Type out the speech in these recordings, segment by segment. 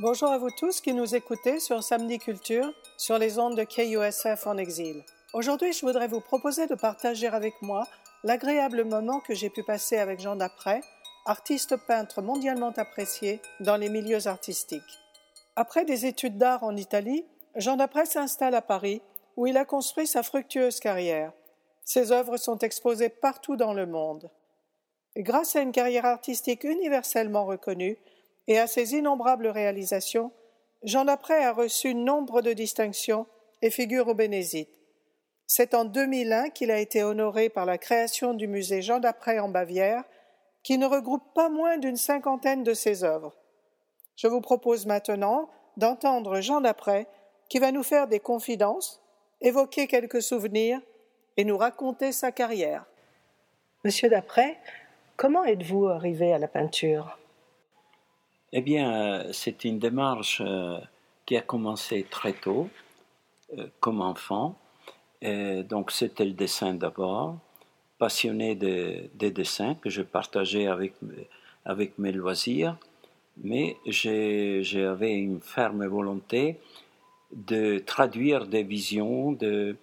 Bonjour à vous tous qui nous écoutez sur Samedi Culture, sur les ondes de KUSF en exil. Aujourd'hui, je voudrais vous proposer de partager avec moi l'agréable moment que j'ai pu passer avec Jean Dapray, artiste peintre mondialement apprécié dans les milieux artistiques. Après des études d'art en Italie, Jean Dapray s'installe à Paris, où il a construit sa fructueuse carrière. Ses œuvres sont exposées partout dans le monde. Et grâce à une carrière artistique universellement reconnue et à ses innombrables réalisations, Jean Dapray a reçu nombre de distinctions et figure au Bénézit. C'est en 2001 qu'il a été honoré par la création du musée Jean Dapray en Bavière, qui ne regroupe pas moins d'une 50aine de ses œuvres. Je vous propose maintenant d'entendre Jean Dapray, qui va nous faire des confidences, évoquer quelques souvenirs et nous raconter sa carrière. Monsieur Dapray, comment êtes-vous arrivé à la peinture ? Eh bien, c'est une démarche qui a commencé très tôt, comme enfant. Donc, c'était le dessin d'abord, passionné des dessins que je partageais avec mes loisirs, mais j'avais une ferme volonté de traduire des visions des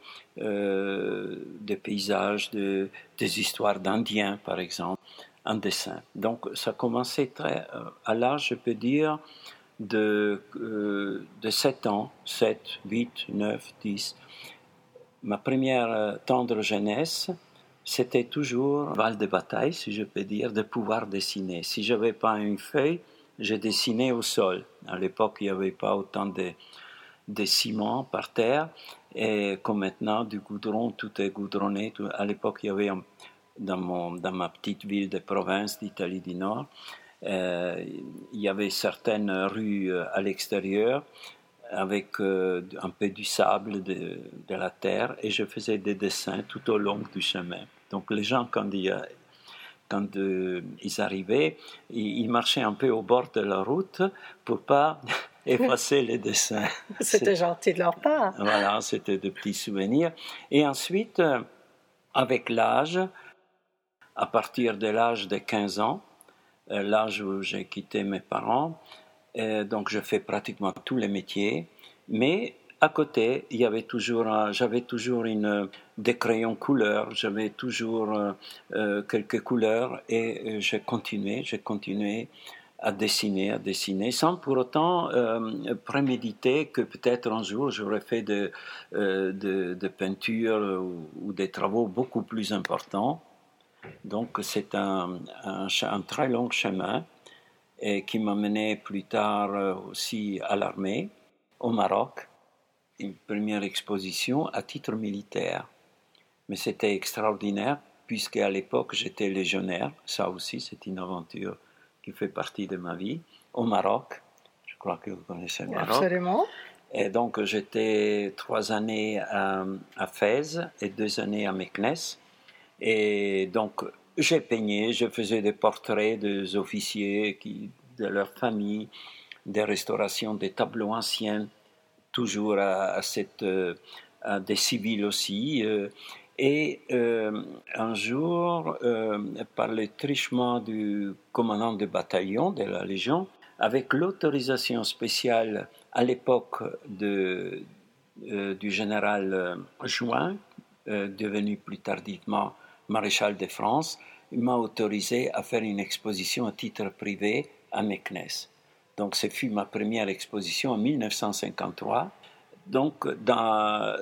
paysages, des histoires d'Indiens, par exemple, en dessin. Donc, ça commençait à l'âge, je peux dire, de 7 ans, 7, 8, 9, 10. Ma première tendre jeunesse, c'était toujours val de bataille, si je peux dire, de pouvoir dessiner. Si je n'avais pas une feuille, je dessinais au sol. À l'époque, il n'y avait pas autant de ciment par terre, et comme maintenant, du goudron, tout est goudronné. À l'époque, il y avait dans ma petite ville de province d'Italie du Nord, il y avait certaines rues à l'extérieur avec un peu du sable, de la terre, et je faisais des dessins tout au long du chemin. Donc les gens, quand ils arrivaient, ils marchaient un peu au bord de la route pour pas effacer les dessins. C'était gentil de leur part. Voilà, c'était de petits souvenirs. Et ensuite, avec l'âge, à partir de l'âge de 15 ans, l'âge où j'ai quitté mes parents, donc je fais pratiquement tous les métiers, mais à côté, j'avais toujours des crayons couleurs, j'avais toujours quelques couleurs, et j'ai continué à dessiner, sans pour autant préméditer que peut-être un jour j'aurais fait de peinture ou des travaux beaucoup plus importants. Donc c'est un très long chemin, et qui m'a mené plus tard aussi à l'armée, au Maroc, une première exposition à titre militaire. Mais c'était extraordinaire, puisque à l'époque j'étais légionnaire, ça aussi c'est une aventure qui fait partie de ma vie, au Maroc. Je crois que vous connaissez le Maroc. Absolument. Et donc j'étais 3 années à Fès et 2 années à Meknès. Et donc j'ai peigné, je faisais des portraits des officiers, de leur famille, des restaurations, des tableaux anciens, toujours à des civils aussi. Et un jour, par le truchement du commandant de bataillon de la Légion, avec l'autorisation spéciale à l'époque du général Juin, devenu plus tardivement maréchal de France, il m'a autorisé à faire une exposition à titre privé à Meknès. Donc, ce fut ma première exposition en 1953, donc dans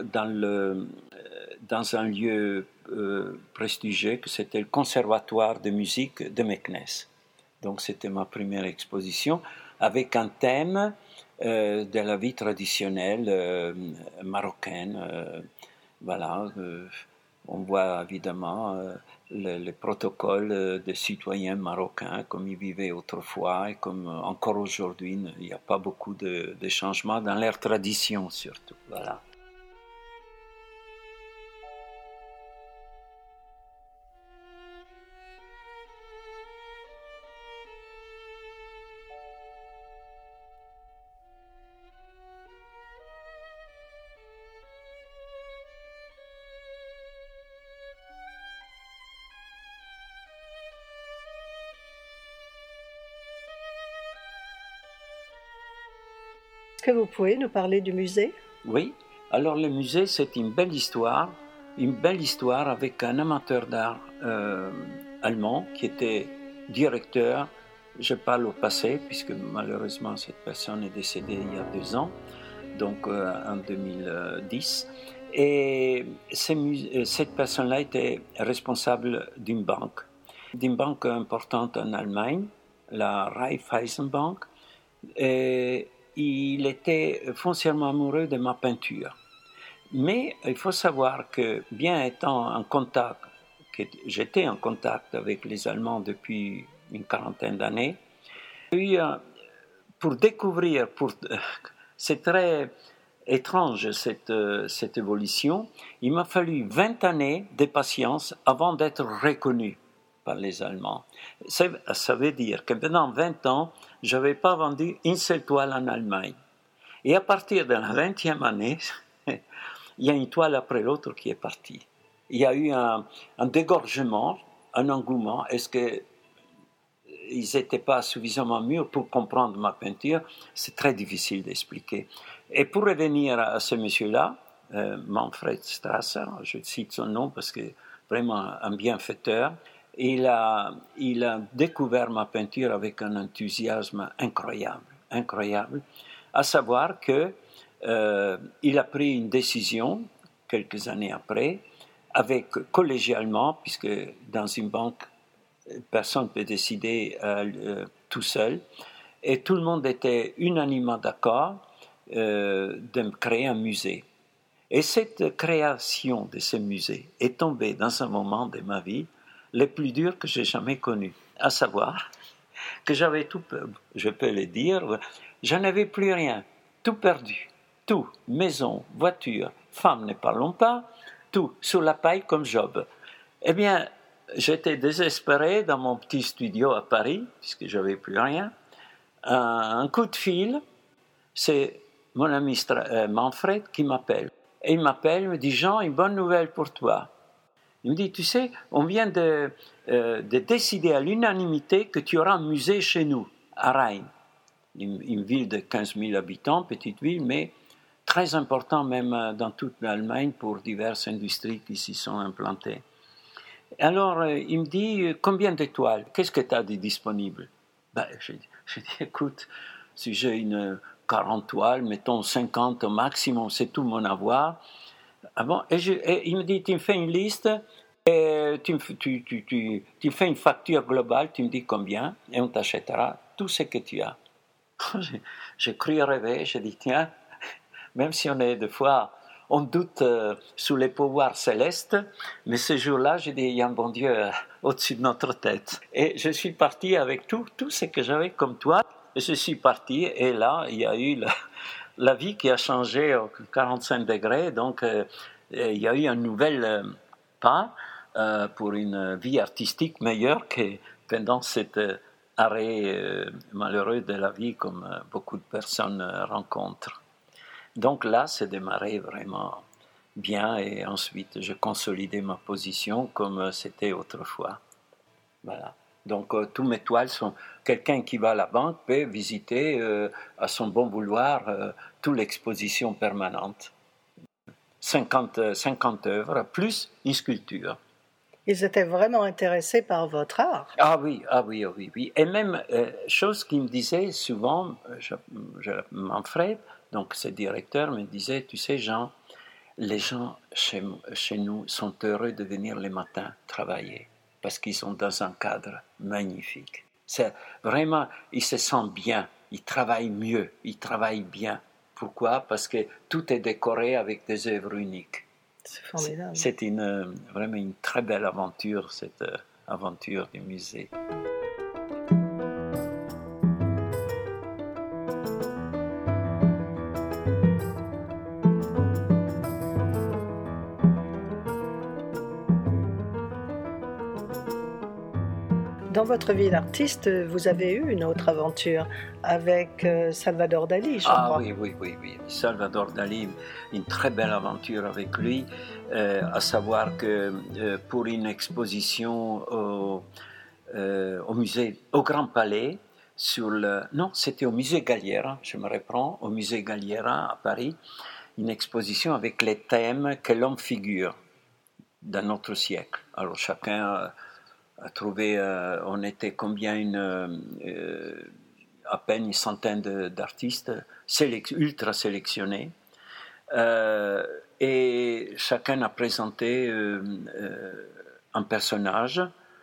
un lieu prestigieux que c'était le Conservatoire de musique de Meknès. Donc, c'était ma première exposition avec un thème de la vie traditionnelle marocaine. Voilà. On voit évidemment le protocole des citoyens marocains comme ils vivaient autrefois, et comme encore aujourd'hui, il n'y a pas beaucoup de changements dans leur tradition surtout. Voilà. que vous pouvez nous parler du musée? Oui, alors le musée, c'est une belle histoire avec un amateur d'art allemand qui était directeur, je parle au passé, puisque malheureusement cette personne est décédée il y a 2 ans, donc en 2010. Et cette personne-là était responsable d'une banque importante en Allemagne, la Raiffeisenbank, et il était foncièrement amoureux de ma peinture. Mais il faut savoir que, bien étant en contact, que j'étais en contact avec les Allemands depuis une quarantaine d'années, pour découvrir, c'est très étrange cette évolution, il m'a fallu 20 années de patience avant d'être reconnu par les Allemands. Ça veut dire que pendant 20 ans, je n'avais pas vendu une seule toile en Allemagne. Et à partir de la 20e année, il y a une toile après l'autre qui est partie. Il y a eu un dégorgement, un engouement. Est-ce qu'ils n'étaient pas suffisamment mûrs pour comprendre ma peinture? C'est très difficile d'expliquer. Et pour revenir à ce monsieur-là, Manfred Strasser, je cite son nom parce que vraiment un bienfaiteur, il a découvert ma peinture avec un enthousiasme incroyable, à savoir que il a pris une décision quelques années après, collégialement, puisque dans une banque, personne ne peut décider tout seul, et tout le monde était unanimement d'accord de créer un musée. Et cette création de ce musée est tombée dans un moment de ma vie le plus dur que j'ai jamais connu, à savoir que j'avais tout, je peux le dire, je n'avais plus rien, tout perdu. Tout, maison, voiture, femme, ne parlons pas, tout, sur la paille comme Job. Eh bien, j'étais désespéré dans mon petit studio à Paris, puisque je n'avais plus rien. Un coup de fil, c'est mon ami Manfred qui m'appelle. Et il m'appelle, il me dit « Jean, une bonne nouvelle pour toi ». Il me dit « Tu sais, on vient de décider à l'unanimité que tu auras un musée chez nous, à Rhein. Une ville de 15 000 habitants, petite ville, mais très important même dans toute l'Allemagne pour diverses industries qui s'y sont implantées. Alors, il me dit, combien d'étoiles? Qu'est-ce que tu as de disponible? J'ai dit, écoute, si j'ai une 40 toiles, mettons 50 au maximum, c'est tout mon avoir. Ah bon? Et il me dit, tu me fais une liste, et tu fais une facture globale, tu me dis combien, et on t'achètera tout ce que tu as. J'ai cru rêver, j'ai dit, tiens, même si on doute sous les pouvoirs célestes, mais ce jour-là, j'ai dit, il y a un bon Dieu au-dessus de notre tête. Et je suis parti avec tout ce que j'avais comme toi, et je suis parti, et là, il y a eu la vie qui a changé aux 45 degrés, donc il y a eu un nouvel pas pour une vie artistique meilleure que pendant cet arrêt malheureux de la vie, comme beaucoup de personnes rencontrent. Donc là, c'est démarré vraiment bien et ensuite, je consolidais ma position comme c'était autrefois. Voilà. Donc, tous mes toiles sont... Quelqu'un qui va à la banque peut visiter à son bon vouloir toute l'exposition permanente. 50 œuvres, plus une sculpture. Ils étaient vraiment intéressés par votre art. Ah oui. Et même, chose qu'il me disait souvent, Manfred, donc ce directeur me disait, tu sais Jean, les gens chez nous sont heureux de venir le matin travailler parce qu'ils sont dans un cadre magnifique. C'est vraiment, ils se sentent bien, ils travaillent mieux, ils travaillent bien. Pourquoi? Parce que tout est décoré avec des œuvres uniques. C'est formidable. C'est vraiment une très belle aventure, cette aventure du musée. Dans votre vie d'artiste, vous avez eu une autre aventure avec Salvador Dali, je crois. Oui. Salvador Dali, une très belle aventure avec lui, à savoir que pour une exposition au musée, au Grand Palais, Non, c'était au musée Galliera, je me reprends, au musée Galliera à Paris, une exposition avec les thèmes que l'homme figure dans notre siècle. Alors chacun a trouvé, on était combien, à peine une centaine d'artistes ultra sélectionnés, et chacun a présenté un personnage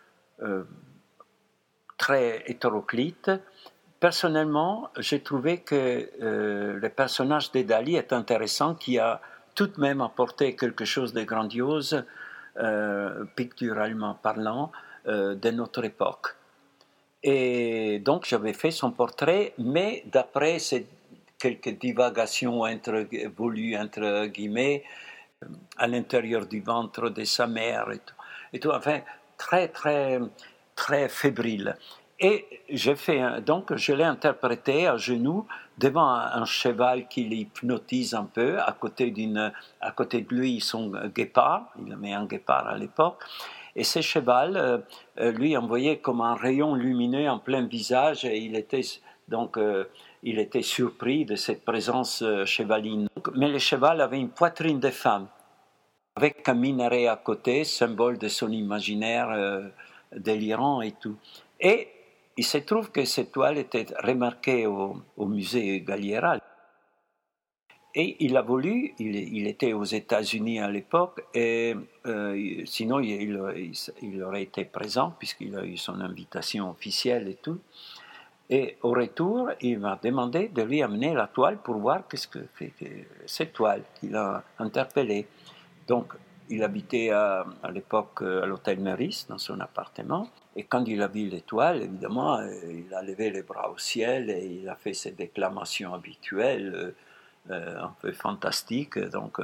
très hétéroclite. Personnellement, j'ai trouvé que le personnage de Dali est intéressant, qui a tout de même apporté quelque chose de grandiose, picturalement parlant, de notre époque. Et donc j'avais fait son portrait, mais d'après ces quelques divagations voulues entre guillemets, à l'intérieur du ventre de sa mère et tout, enfin très très très fébrile. Et donc je l'ai interprété à genoux devant un cheval qui l'hypnotise un peu, à côté de lui son guépard, il avait un guépard à l'époque, et ce cheval lui envoyait comme un rayon lumineux en plein visage, et il était surpris de cette présence chevaline. Mais le cheval avait une poitrine de femme, avec un minaret à côté, symbole de son imaginaire délirant et tout. Et il se trouve que cette toile était remarquée au musée Galliera. Et il a voulu, il était aux États-Unis à l'époque, et sinon il aurait été présent, puisqu'il a eu son invitation officielle et tout. Et au retour, il m'a demandé de lui amener la toile pour voir qu'est-ce que fait cette toile qu'il a interpellée. Donc, il habitait à l'époque à l'hôtel Meurice, dans son appartement. Et quand il a vu l'étoile, évidemment, il a levé les bras au ciel et il a fait ses déclamations habituelles, un peu fantastiques, donc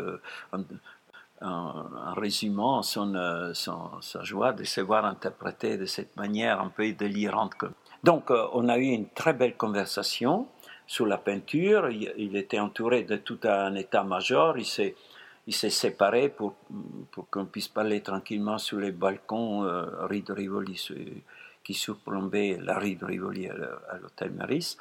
en résumant sa joie de se voir interpréter de cette manière un peu délirante. Donc, on a eu une très belle conversation sur la peinture. Il était entouré de tout un état-major. Il s'est séparé pour qu'on puisse parler tranquillement sur les balcons rue de Rivoli, qui surplombaient la rue de Rivoli à l'hôtel Meurice.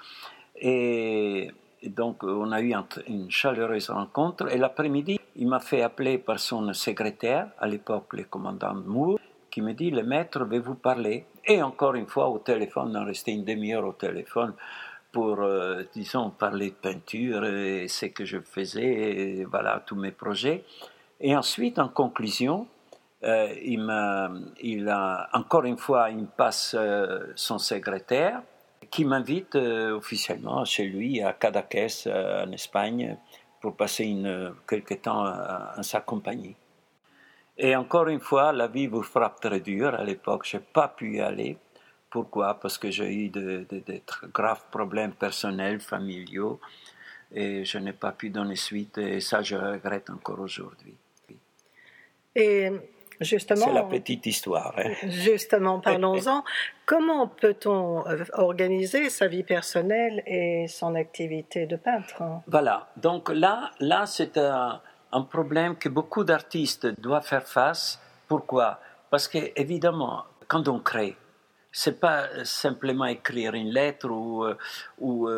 Et donc, on a eu une chaleureuse rencontre. Et l'après-midi, il m'a fait appeler par son secrétaire, à l'époque le commandant Moore, qui me dit « Le maître veut vous parler ». Et encore une fois, au téléphone, on restait une demi-heure au téléphone pour, disons, parler de peinture et ce que je faisais, et voilà, tous mes projets. Et ensuite, en conclusion, il a, encore une fois, il me passe son secrétaire, qui m'invite officiellement chez lui à Cadaqués, en Espagne, pour passer quelque temps en sa compagnie. Et encore une fois, la vie vous frappe très dur. À l'époque, je n'ai pas pu y aller. Pourquoi ? Parce que j'ai eu de graves problèmes personnels, familiaux, et je n'ai pas pu donner suite, et ça, je regrette encore aujourd'hui. Et justement, c'est la petite histoire. Hein. Justement, parlons-en. Comment peut-on organiser sa vie personnelle et son activité de peintre ? Voilà. Donc là c'est un problème que beaucoup d'artistes doivent faire face. Pourquoi ? Parce que évidemment, quand on crée, c'est pas simplement écrire une lettre ou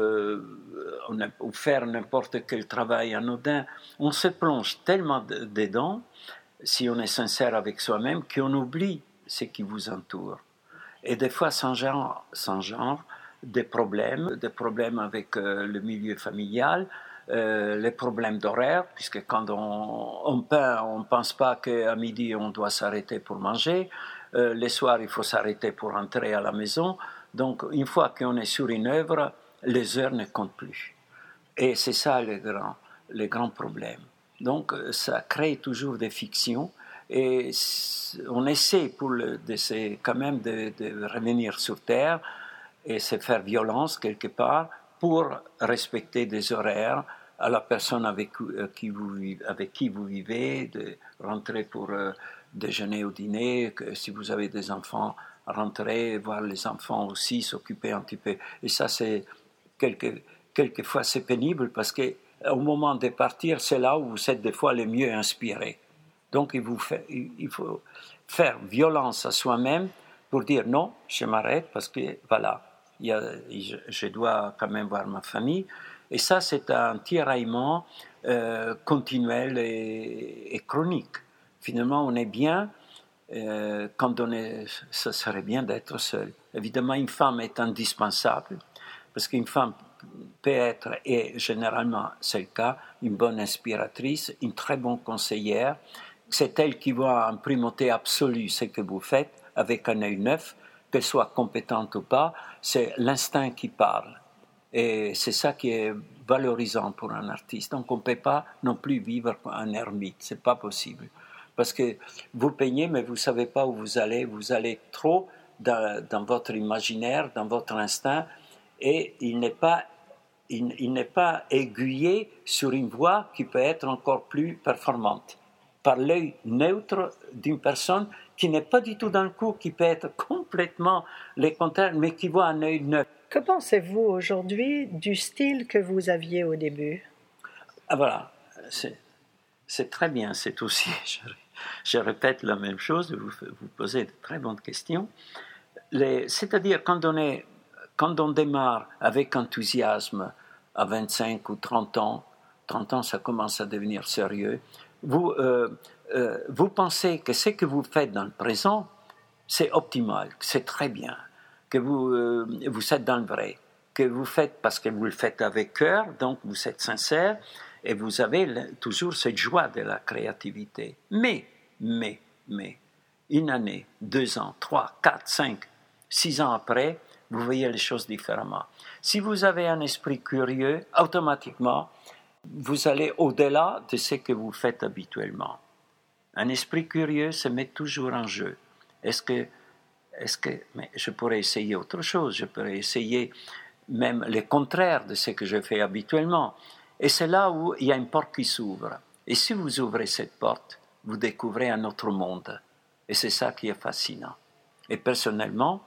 faire n'importe quel travail anodin. On se plonge tellement dedans, si on est sincère avec soi-même, qu'on oublie ce qui vous entoure. Et des fois, sans genre, des problèmes avec le milieu familial, les problèmes d'horaire, puisque quand on peint, on ne pense pas qu'à midi on doit s'arrêter pour manger, les soirs il faut s'arrêter pour rentrer à la maison, donc une fois qu'on est sur une œuvre, les heures ne comptent plus. Et c'est ça le grand problème. Donc ça crée toujours des fictions, et on essaie quand même de revenir sur Terre et se faire violence quelque part pour respecter des horaires à la personne avec qui vous vivez, de rentrer pour déjeuner ou dîner, que si vous avez des enfants, rentrer, voir les enfants aussi, s'occuper un petit peu. Et ça, c'est quelquefois c'est pénible parce qu'au moment de partir, c'est là où vous êtes des fois le mieux inspiré. Donc il faut faire violence à soi-même pour dire non, je m'arrête parce que voilà, je dois quand même voir ma famille. Et ça, c'est un tiraillement continuel et chronique. Finalement, on est bien quand ça serait bien d'être seul. Évidemment, une femme est indispensable, parce qu'une femme peut être, et généralement c'est le cas, une bonne inspiratrice, une très bonne conseillère. C'est elle qui voit en primauté absolue ce que vous faites avec un œil neuf, qu'elle soit compétente ou pas, c'est l'instinct qui parle. Et c'est ça qui est valorisant pour un artiste. Donc on ne peut pas non plus vivre en ermite, ce n'est pas possible. Parce que vous peignez, mais vous ne savez pas où vous allez trop dans votre imaginaire, dans votre instinct, et il n'est pas aiguillé sur une voie qui peut être encore plus performante, par l'œil neutre d'une personne qui n'est pas du tout dans le coup, qui peut être complètement les contraires, mais qui voit un œil neuf. Que pensez-vous aujourd'hui du style que vous aviez au début? Ah voilà, c'est très bien, c'est aussi, je répète la même chose, vous posez de très bonnes questions. C'est-à-dire quand on démarre avec enthousiasme à 25 ou 30 ans ça commence à devenir sérieux, vous pensez que ce que vous faites dans le présent, c'est optimal, c'est très bien, que vous êtes dans le vrai, que vous faites parce que vous le faites avec cœur, donc vous êtes sincère, et vous avez toujours cette joie de la créativité. Mais, une année, 2 ans, 3, 4, 5, 6 ans après, vous voyez les choses différemment. Si vous avez un esprit curieux, automatiquement, vous allez au-delà de ce que vous faites habituellement. Un esprit curieux se met toujours en jeu. Mais je pourrais essayer autre chose, je pourrais essayer même le contraire de ce que je fais habituellement. Et c'est là où il y a une porte qui s'ouvre. Et si vous ouvrez cette porte, vous découvrez un autre monde. Et c'est ça qui est fascinant. Et personnellement,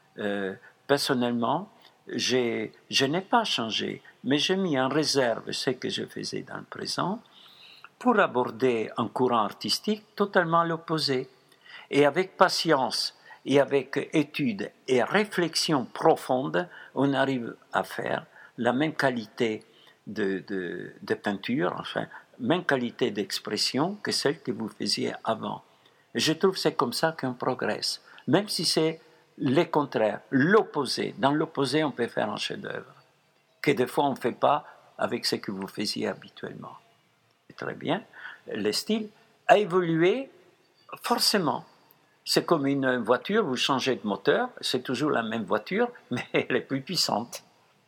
je n'ai pas changé, mais j'ai mis en réserve ce que je faisais dans le présent pour aborder un courant artistique totalement l'opposé. Et avec patience et avec étude et réflexion profonde, on arrive à faire la même qualité de peinture, enfin, même qualité d'expression que celle que vous faisiez avant. Et je trouve que c'est comme ça qu'on progresse, même si c'est le contraire, l'opposé. Dans l'opposé, on peut faire un chef-d'œuvre, que des fois on ne fait pas avec ce que vous faisiez habituellement. Et très bien, le style a évolué forcément. C'est comme une voiture, vous changez de moteur, c'est toujours la même voiture, mais elle est plus puissante.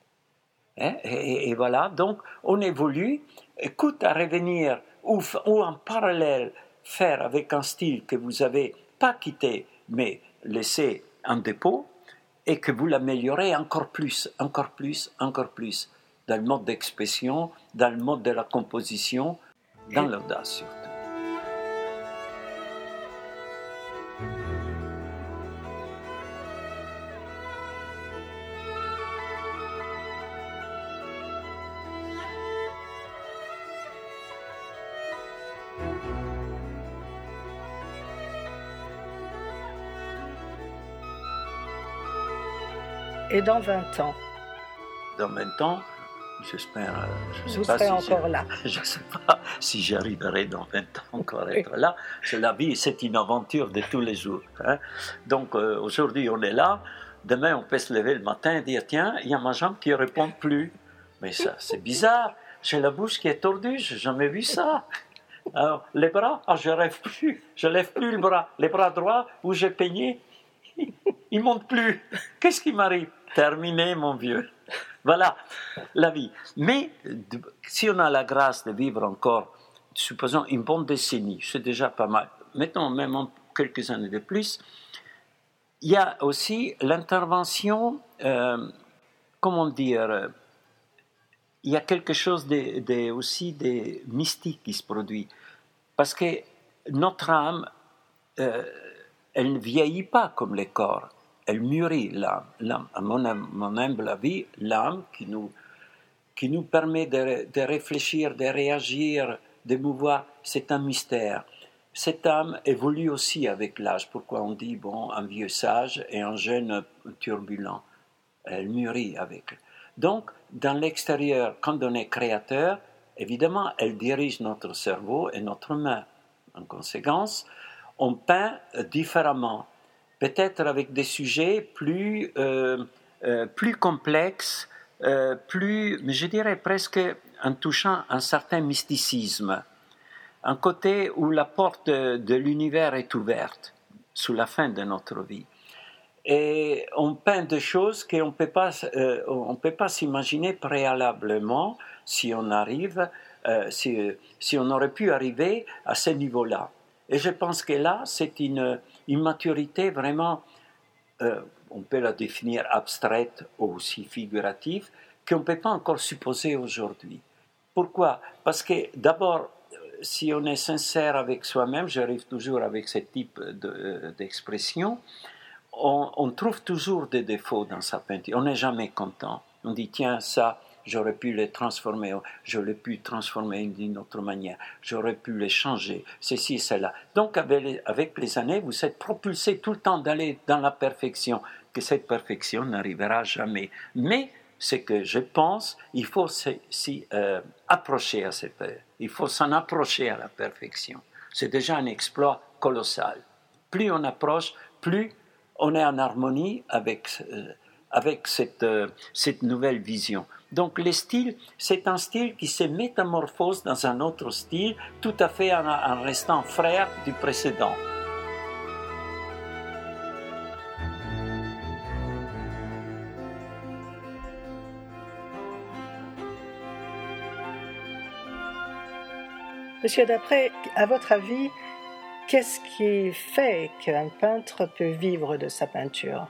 Et voilà, donc on évolue, quitte à revenir ou en parallèle faire avec un style que vous n'avez pas quitté, mais laissé en dépôt, et que vous l'améliorez encore plus, dans le mode d'expression, dans le mode de la composition, dans l'audace surtout. Et dans 20 ans? Dans 20 ans, j'espère, vous serez encore là. Je ne sais pas si j'arriverai dans 20 ans encore à être là. La vie, c'est une aventure de tous les jours. Donc aujourd'hui, on est là. Demain, on peut se lever le matin et dire, tiens, il y a ma jambe qui ne répond plus. Mais ça, c'est bizarre. J'ai la bouche qui est tordue, je n'ai jamais vu ça. Alors, les bras, je lève plus le bras. Les bras droits où j'ai peigné, ils ne montent plus. Qu'est-ce qui m'arrive? Terminé, mon vieux. Voilà la vie. Mais si on a la grâce de vivre encore, supposons une bonne décennie, c'est déjà pas mal. Mettons même quelques années de plus. Il y a aussi l'intervention, comment dire, il y a quelque chose aussi de mystique qui se produit. Parce que notre âme, elle ne vieillit pas comme le corps. Elle mûrit, l'âme. À mon humble avis, l'âme qui nous permet de réfléchir, de réagir, de mouvoir, c'est un mystère. Cette âme évolue aussi avec l'âge. Pourquoi on dit, un vieux sage et un jeune turbulent? elle mûrit avec. Donc, dans l'extérieur, quand on est créateur, évidemment, elle dirige notre cerveau et notre main. En conséquence, on peint différemment, peut-être avec des sujets plus complexes, mais je dirais presque en touchant un certain mysticisme, un côté où la porte de l'univers est ouverte sous la fin de notre vie. Et on peint des choses qu'on ne peut pas s'imaginer préalablement si on arrive, si on aurait pu arriver à ce niveau-là. Et je pense que là, c'est une maturité vraiment, on peut la définir abstraite ou aussi figurative, qu'on ne peut pas encore supposer aujourd'hui. Pourquoi? Parce que d'abord, si on est sincère avec soi-même, j'arrive toujours avec ce type d'expression, on trouve toujours des défauts dans sa peinture. On n'est jamais content. On dit, tiens, ça, j'aurais pu le transformer, je l'ai pu transformer d'une autre manière, j'aurais pu les changer, ceci, cela. Donc, avec les années, vous êtes propulsé tout le temps d'aller dans la perfection, que cette perfection n'arrivera jamais. Mais, ce que je pense, il faut s'y approcher il faut s'en approcher à la perfection. C'est déjà un exploit colossal. Plus on approche, plus on est en harmonie avec cette nouvelle vision. Donc le style, c'est un style qui se métamorphose dans un autre style, tout à fait en restant frère du précédent. Monsieur Dapré, à votre avis, qu'est-ce qui fait qu'un peintre peut vivre de sa peinture?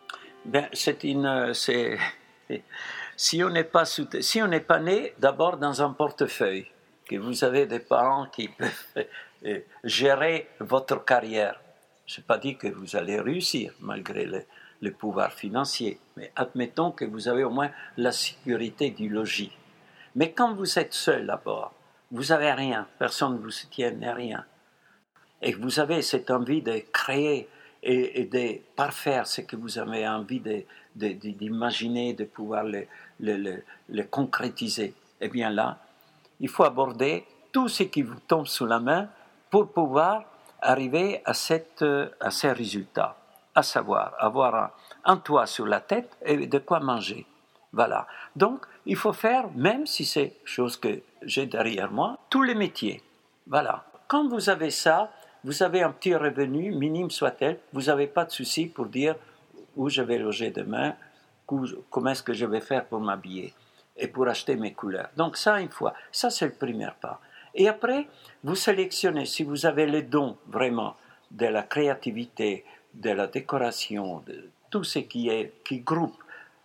Si on n'est pas né d'abord dans un portefeuille, que vous avez des parents qui peuvent gérer votre carrière, je n'ai pas dit que vous allez réussir malgré le pouvoir financier, mais admettons que vous avez au moins la sécurité du logis. Mais quand vous êtes seul d'abord, vous n'avez rien, personne ne vous soutient, rien. Et vous avez cette envie de créer et de parfaire ce que vous avez envie d'imaginer, de pouvoir le concrétiser. Eh bien là, il faut aborder tout ce qui vous tombe sous la main pour pouvoir arriver à ces résultats, à savoir avoir un toit sur la tête et de quoi manger. Voilà. Donc, il faut faire, même si c'est chose que j'ai derrière moi, tous les métiers. Voilà. Quand vous avez ça, vous avez un petit revenu, minime soit-elle, vous n'avez pas de souci pour dire où je vais loger demain, comment est-ce que je vais faire pour m'habiller et pour acheter mes couleurs. Donc ça, une fois, ça c'est le premier pas. Et après, vous sélectionnez, si vous avez les dons vraiment de la créativité, de la décoration, de tout ce qui groupe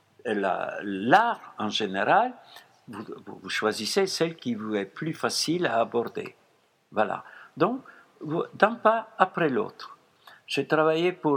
l'art en général, vous choisissez celle qui vous est plus facile à aborder. Voilà. Donc, d'un pas après l'autre. J'ai travaillé pour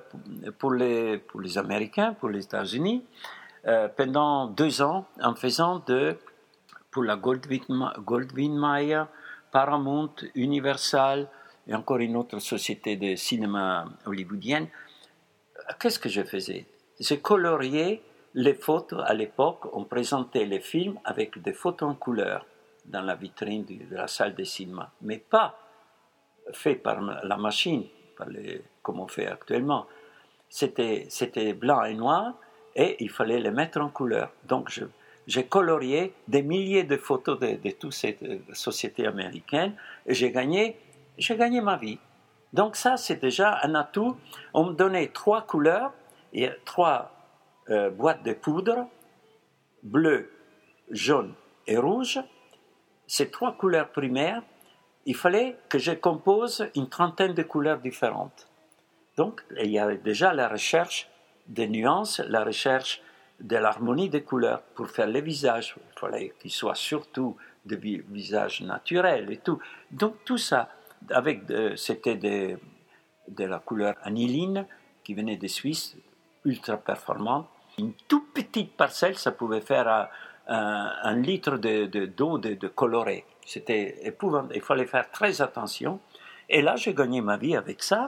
les Américains, pour les États-Unis, pendant 2 ans en faisant pour la Goldwyn Mayer, Paramount, Universal et encore une autre société de cinéma hollywoodienne. Qu'est-ce que je faisais? Je coloriais les photos. À l'époque, on présentait les films avec des photos en couleur dans la vitrine de la salle de cinéma, mais pas fait par la machine, comme on fait actuellement. C'était blanc et noir et il fallait les mettre en couleur. Donc j'ai colorié des milliers de photos de toutes ces sociétés américaines et j'ai gagné ma vie. Donc ça, c'est déjà un atout. On me donnait 3 couleurs et 3 boîtes de poudre, bleu, jaune et rouge. Ces 3 couleurs primaires, il fallait que je compose une trentaine de couleurs différentes. Donc, il y avait déjà la recherche des nuances, la recherche de l'harmonie des couleurs pour faire les visages. Il fallait qu'ils soient surtout des visages naturels et tout. Donc, tout ça, c'était de la couleur aniline qui venait de Suisse, ultra performante. Une toute petite parcelle, ça pouvait faire un litre d'eau de coloré. C'était épouvantable. Il fallait faire très attention. Et là, j'ai gagné ma vie avec ça,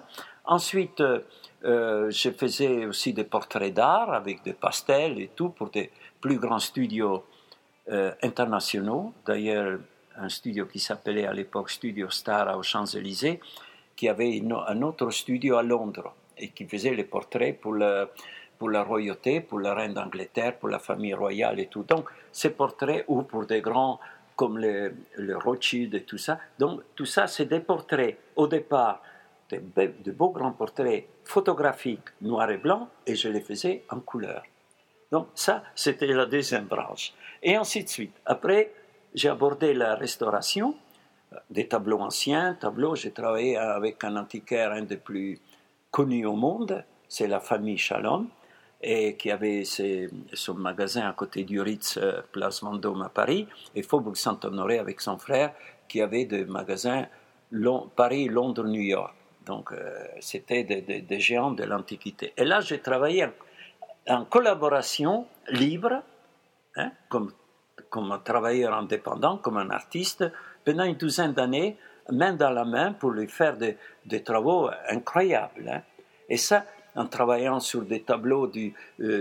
Ensuite, je faisais aussi des portraits d'art avec des pastels et tout pour des plus grands studios internationaux. D'ailleurs, un studio qui s'appelait à l'époque Studio Star aux Champs-Élysées, qui avait un autre studio à Londres et qui faisait les portraits pour la royauté, pour la reine d'Angleterre, pour la famille royale et tout. Donc, ces portraits, ou pour des grands comme le Rothschild et tout ça. Donc, tout ça, c'est des portraits, au départ, de beaux grands portraits photographiques, noir et blanc, et je les faisais en couleur. Donc, ça, c'était la deuxième branche. Et ainsi de suite. Après, j'ai abordé la restauration, des tableaux anciens, j'ai travaillé avec un antiquaire, un des plus connus au monde, c'est la famille Chalon, et qui avait son magasin à côté du Ritz, place Vendôme à Paris, et Faubourg Saint-Honoré avec son frère, qui avait des magasins Paris, Londres, New York. Donc, c'était des géants de l'Antiquité. Et là, j'ai travaillé en collaboration libre, comme un travailleur indépendant, comme un artiste, pendant une douzaine d'années, main dans la main, pour lui faire des travaux incroyables. Et ça, en travaillant sur des tableaux du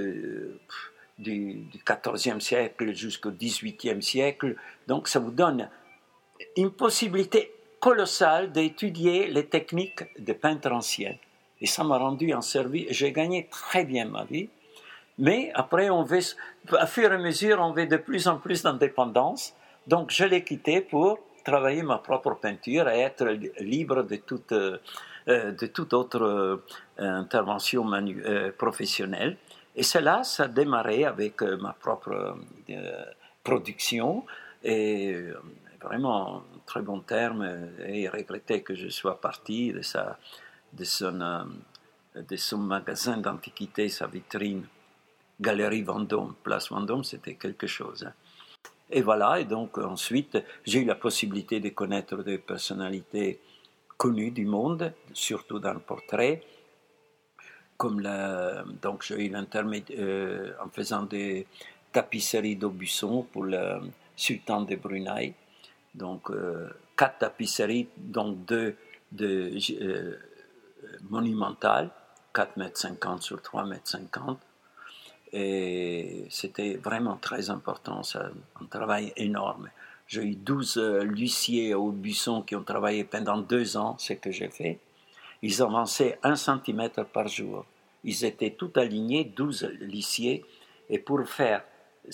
XIVe siècle jusqu'au XVIIIe siècle. Donc, ça vous donne une possibilité colossale d'étudier les techniques des peintres anciens. Et ça m'a rendu en service. J'ai gagné très bien ma vie. Mais après, à fur et à mesure, on veut de plus en plus d'indépendance. Donc, je l'ai quitté pour travailler ma propre peinture et être libre de toute autre intervention professionnelle. Et cela, ça a démarré avec ma propre production. Et vraiment, en très bon terme, et regretté que je sois parti de son magasin d'antiquité, sa vitrine. Galerie Vendôme, place Vendôme, c'était quelque chose. Et voilà, et donc ensuite, j'ai eu la possibilité de connaître des personnalités connues du monde, surtout dans le portrait, donc j'ai eu l'intermédiaire en faisant des tapisseries d'Aubusson pour le sultan de Brunei, donc 4 tapisseries, donc 2 monumentales, 4,50 m sur 3,50 m. Et c'était vraiment très important, ça, un travail énorme. J'ai eu 12 huissiers au Aubusson qui ont travaillé pendant 2 ans, ce que j'ai fait. Ils avançaient 1 cm par jour. Ils étaient tout alignés, 12 huissiers. Et pour faire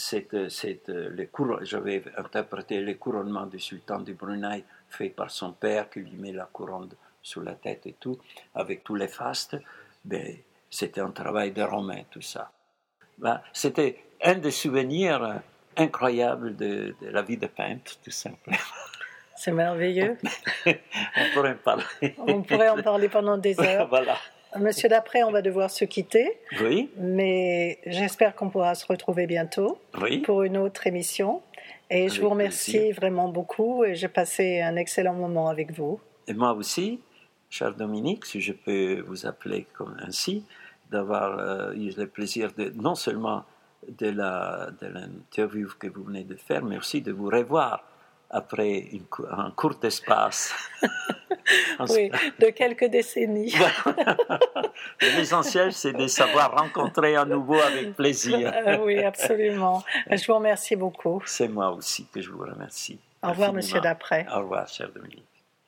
j'avais interprété le couronnement du sultan du Brunei fait par son père qui lui met la couronne sur la tête et tout, avec tous les fastes. C'était un travail de Romain, tout ça. C'était un des souvenirs incroyables de la vie de peintre, tout simplement. C'est merveilleux. On pourrait en parler. On pourrait en parler pendant des heures. Voilà. Monsieur Dapré, on va devoir se quitter. Oui. Mais j'espère qu'on pourra se retrouver bientôt pour une autre émission. Et je vous remercie vraiment beaucoup et j'ai passé un excellent moment avec vous. Et moi aussi, cher Dominique, si je peux vous appeler comme ainsi, d'avoir eu le plaisir non seulement de l'interview que vous venez de faire, mais aussi de vous revoir après un court espace. Oui, de quelques décennies. L'essentiel, c'est de savoir rencontrer à nouveau avec plaisir. Oui, absolument. Je vous remercie beaucoup. C'est moi aussi que je vous remercie. Au revoir, Monsieur Dapré. Au revoir, cher Dominique.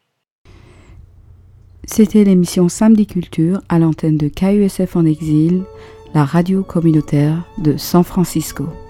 C'était l'émission Samedi Culture à l'antenne de KUSF en exil, la radio communautaire de San Francisco.